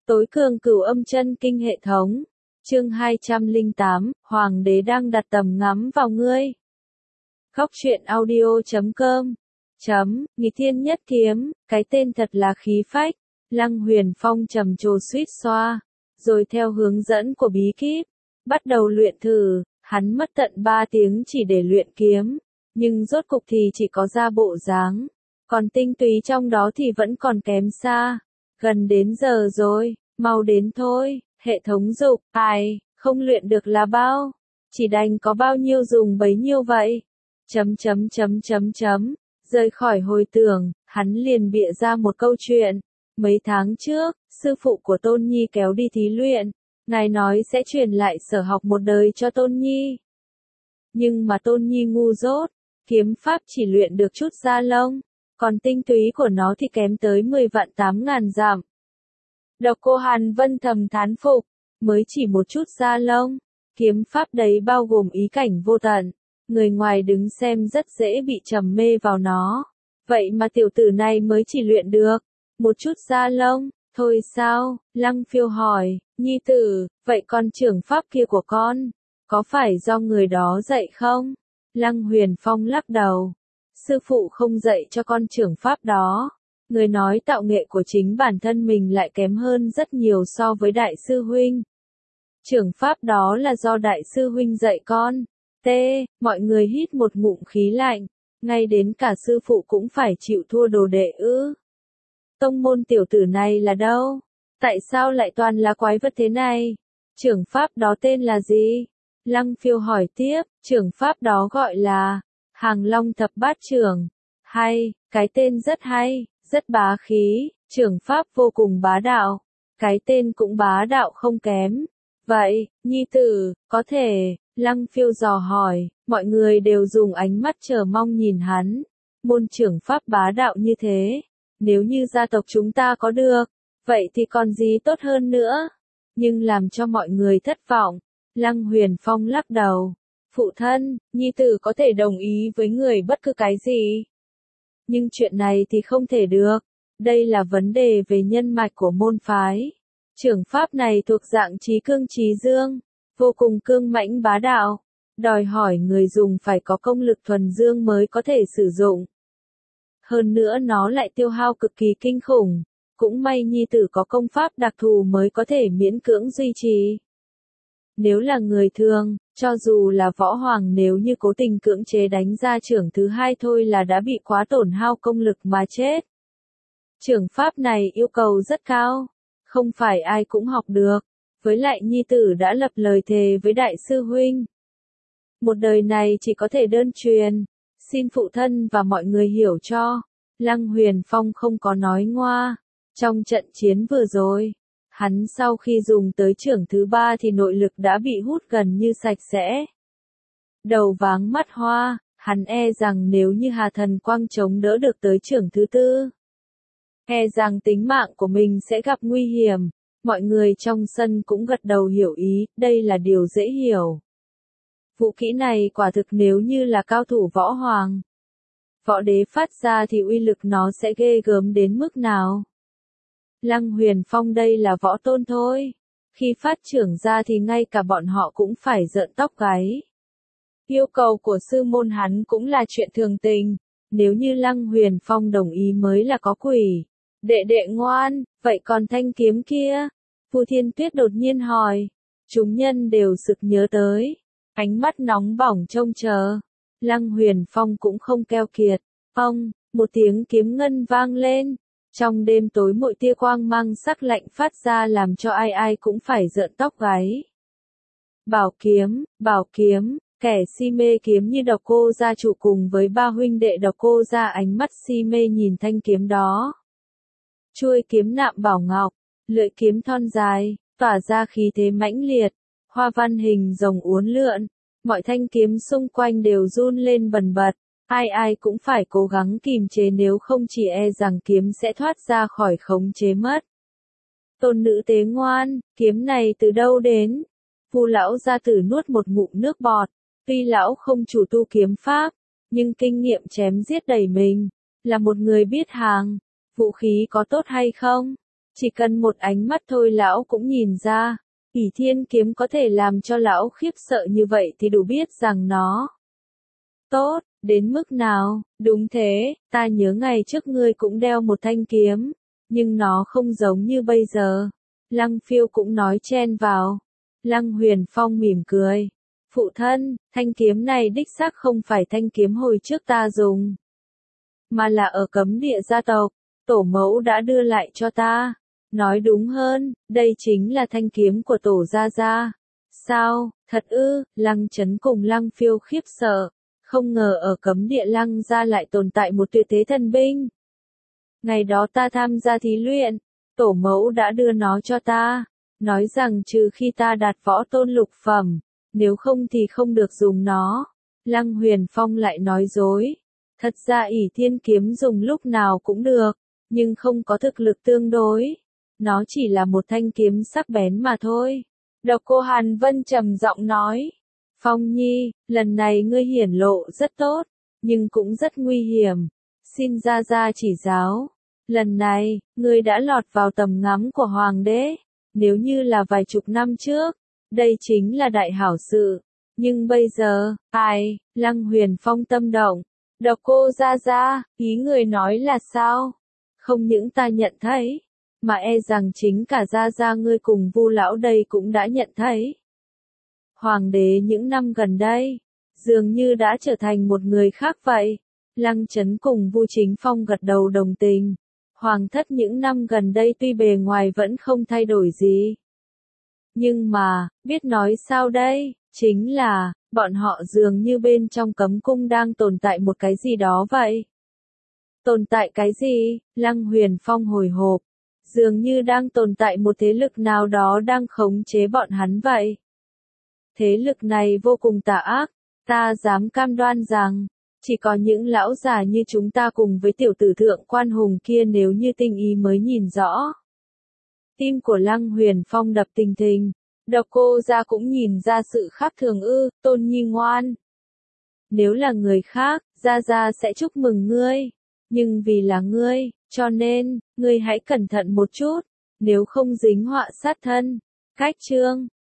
Tối cường cửu âm chân kinh hệ thống. Chương 208, Hoàng đế đang đặt tầm ngắm vào ngươi. Góc truyện audio.com Nghịch thiên nhất kiếm, cái tên thật là khí phách. Lăng Huyền Phong trầm trồ suýt xoa, rồi theo hướng dẫn của bí kíp, bắt đầu luyện thử. Hắn mất tận 3 tiếng chỉ để luyện kiếm, nhưng rốt cục thì chỉ có ra bộ dáng, còn tinh túy trong đó thì vẫn còn kém xa. Gần đến giờ rồi, mau đến thôi, hệ thống dục, ai, không luyện được là bao, chỉ đành có bao nhiêu dùng bấy nhiêu vậy. Rời khỏi hồi tưởng, hắn liền bịa ra một câu chuyện. Mấy tháng trước, sư phụ của Tôn Nhi kéo đi thí luyện, ngài nói sẽ truyền lại sở học một đời cho Tôn Nhi. Nhưng mà Tôn Nhi ngu dốt, kiếm pháp chỉ luyện được chút da lông, còn tinh túy của nó thì kém tới 10 vạn 8.000 dặm. Độc Cô Hàn Vân thầm thán phục, mới chỉ một chút da lông, kiếm pháp đấy bao gồm ý cảnh vô tận, người ngoài đứng xem rất dễ bị trầm mê vào nó. Vậy mà tiểu tử này mới chỉ luyện được một chút da lông, thôi sao? Lăng Phiêu hỏi, Nhi tử, vậy con trưởng pháp kia của con, có phải do người đó dạy không? Lăng Huyền Phong lắc đầu, sư phụ không dạy cho con trưởng pháp đó. Người nói tạo nghệ của chính bản thân mình lại kém hơn rất nhiều so với đại sư huynh. Trưởng pháp đó là do đại sư huynh dạy con. Mọi người hít một ngụm khí lạnh, ngay đến cả sư phụ cũng phải chịu thua đồ đệ ư? Tông môn tiểu tử này là đâu? Tại sao lại toàn là quái vật thế này? Trưởng pháp đó tên là gì? Lăng Phiêu hỏi tiếp, trưởng pháp đó gọi là Hàng Long Thập Bát Trưởng. Hay, cái tên rất hay, rất bá khí, trưởng pháp vô cùng bá đạo. Cái tên cũng bá đạo không kém. Vậy, Nhi tử, có thể, Lăng Phiêu dò hỏi, mọi người đều dùng ánh mắt chờ mong nhìn hắn. Môn trưởng pháp bá đạo như thế, nếu như gia tộc chúng ta có được, vậy thì còn gì tốt hơn nữa. Nhưng làm cho mọi người thất vọng, Lăng Huyền Phong lắc đầu. Phụ thân, Nhi tử có thể đồng ý với người bất cứ cái gì. Nhưng chuyện này thì không thể được. Đây là vấn đề về nhân mạch của môn phái. Trưởng pháp này thuộc dạng trí cương trí dương, vô cùng cương mãnh bá đạo, đòi hỏi người dùng phải có công lực thuần dương mới có thể sử dụng. Hơn nữa nó lại tiêu hao cực kỳ kinh khủng, cũng may Nhi tử có công pháp đặc thù mới có thể miễn cưỡng duy trì. Nếu là người thường, cho dù là võ hoàng, nếu như cố tình cưỡng chế đánh ra trưởng thứ hai thôi là đã bị quá tổn hao công lực mà chết. Trưởng pháp này yêu cầu rất cao, không phải ai cũng học được, với lại Nhi tử đã lập lời thề với đại sư huynh. Một đời này chỉ có thể đơn truyền, xin phụ thân và mọi người hiểu cho. Lăng Huyền Phong không có nói ngoa. Trong trận chiến vừa rồi, hắn sau khi dùng tới trưởng thứ 3 thì nội lực đã bị hút gần như sạch sẽ. Đầu váng mắt hoa, hắn e rằng nếu như Hà Thần Quang chống đỡ được tới trưởng thứ 4, e rằng tính mạng của mình sẽ gặp nguy hiểm. Mọi người trong sân cũng gật đầu hiểu ý, đây là điều dễ hiểu. Vũ kỹ này quả thực nếu như là cao thủ võ hoàng, võ đế phát ra thì uy lực nó sẽ ghê gớm đến mức nào. Lăng Huyền Phong đây là võ tôn thôi, khi phát trưởng ra thì ngay cả bọn họ cũng phải rợn tóc gáy. Yêu cầu của sư môn hắn cũng là chuyện thường tình, nếu như Lăng Huyền Phong đồng ý mới là có quỷ. Đệ đệ ngoan, vậy còn thanh kiếm kia? Phù Thiên Tuyết đột nhiên hỏi. Chúng nhân đều sực nhớ tới, ánh mắt nóng bỏng trông chờ. Lăng Huyền Phong cũng không keo kiệt. Một tiếng kiếm ngân vang lên. Trong đêm tối mỗi tia quang mang sắc lạnh phát ra làm cho ai ai cũng phải rợn tóc gáy. Bảo kiếm, kẻ si mê kiếm như Độc Cô gia chủ cùng với 3 huynh đệ Độc Cô gia ánh mắt si mê nhìn thanh kiếm đó. Chuôi kiếm nạm bảo ngọc, lưỡi kiếm thon dài, tỏa ra khí thế mãnh liệt, hoa văn hình rồng uốn lượn, mọi thanh kiếm xung quanh đều run lên bần bật, ai ai cũng phải cố gắng kìm chế nếu không chỉ e rằng kiếm sẽ thoát ra khỏi khống chế mất. Tôn nữ tế ngoan, kiếm này từ đâu đến? Phu lão gia tử nuốt một ngụm nước bọt, tuy lão không chủ tu kiếm pháp, nhưng kinh nghiệm chém giết đầy mình, là một người biết hàng. Vũ khí có tốt hay không? Chỉ cần một ánh mắt thôi lão cũng nhìn ra, ỷ thiên kiếm có thể làm cho lão khiếp sợ như vậy thì đủ biết rằng nó tốt, đến mức nào. Đúng thế, ta nhớ ngày trước ngươi cũng đeo một thanh kiếm, nhưng nó không giống như bây giờ. Lăng Phiêu cũng nói chen vào. Lăng Huyền Phong mỉm cười. Phụ thân, thanh kiếm này đích xác không phải thanh kiếm hồi trước ta dùng, mà là ở cấm địa gia tộc, tổ mẫu đã đưa lại cho ta. Nói đúng hơn, đây chính là thanh kiếm của tổ gia gia. Sao, thật ư? Lăng Chấn cùng Lăng Phiêu khiếp sợ. Không ngờ ở cấm địa Lăng gia lại tồn tại một tuyệt thế thần binh. Ngày đó ta tham gia thí luyện, tổ mẫu đã đưa nó cho ta, nói rằng trừ khi ta đạt võ tôn lục phẩm, nếu không thì không được dùng nó. Lăng Huyền Phong lại nói dối. Thật ra ỷ thiên kiếm dùng lúc nào cũng được, nhưng không có thực lực tương đối. Nó chỉ là một thanh kiếm sắc bén mà thôi. Độc Cô Hàn Vân trầm giọng nói. Phong Nhi, lần này ngươi hiển lộ rất tốt, nhưng cũng rất nguy hiểm. Xin gia gia chỉ giáo. Lần này, ngươi đã lọt vào tầm ngắm của Hoàng đế. Nếu như là vài chục năm trước, đây chính là đại hảo sự. Nhưng bây giờ, ai, Lăng Huyền Phong tâm động. Độc Cô gia gia, ý người nói là sao? Không những ta nhận thấy, mà e rằng chính cả gia gia ngươi cùng Vu lão đây cũng đã nhận thấy. Hoàng đế những năm gần đây, dường như đã trở thành một người khác vậy. Lăng Chấn cùng Vu Chính Phong gật đầu đồng tình. Hoàng thất những năm gần đây tuy bề ngoài vẫn không thay đổi gì. Nhưng mà, biết nói sao đây, chính là, bọn họ dường như bên trong cấm cung đang tồn tại một cái gì đó vậy. Tồn tại cái gì? Lăng Huyền Phong hồi hộp. Dường như đang tồn tại một thế lực nào đó đang khống chế bọn hắn vậy. Thế lực này vô cùng tà ác, ta dám cam đoan rằng, chỉ có những lão già như chúng ta cùng với tiểu tử thượng quan hùng kia nếu như tinh ý mới nhìn rõ. Tim của Lăng Huyền Phong đập thình thình. Độc Cô gia cũng nhìn ra sự khác thường ư? Tôn Nhi ngoan. Nếu là người khác, gia gia sẽ chúc mừng ngươi. Nhưng vì là ngươi, cho nên, ngươi hãy cẩn thận một chút, nếu không dính họa sát thân. Cách chương